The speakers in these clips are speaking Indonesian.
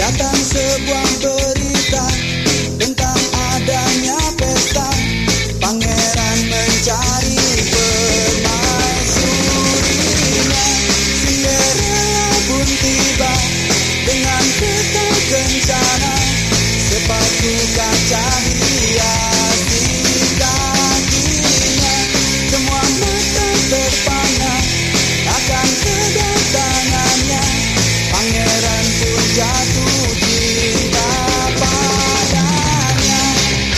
Datang sebuah berita tentang adanya pesta. Pangeran mencari permaisurinya. Cinderella pun tiba dengan kereta kencana. Sepatu kaca hias di kakinya. Semua mata terpana akan kedatangannya. Pangeran pun jatuh cinta padanya.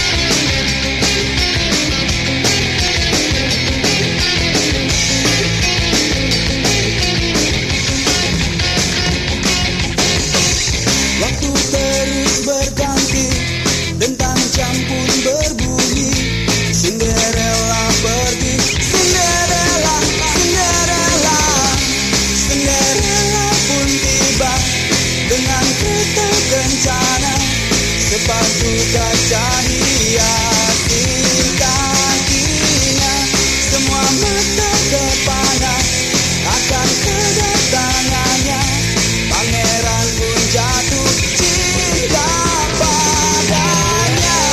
Waktu terus berganti, dentang jam pun berbunyi. Cinderella pergi. Cinderella, Cinderella. Cinderella pun tiba dengan kereta kencana. Sepatu kaca hias di kakinya. Semua mata terpana akan kedatangannya. Pangeran pun jatuh cinta padanya.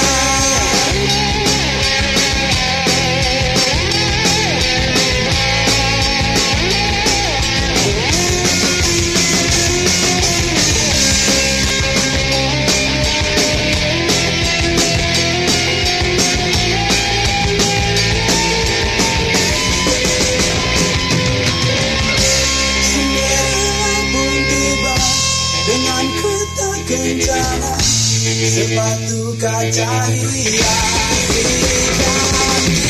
Cinderella pun tiba dengan kereta kencana. Sepatu kaca hias di kaki.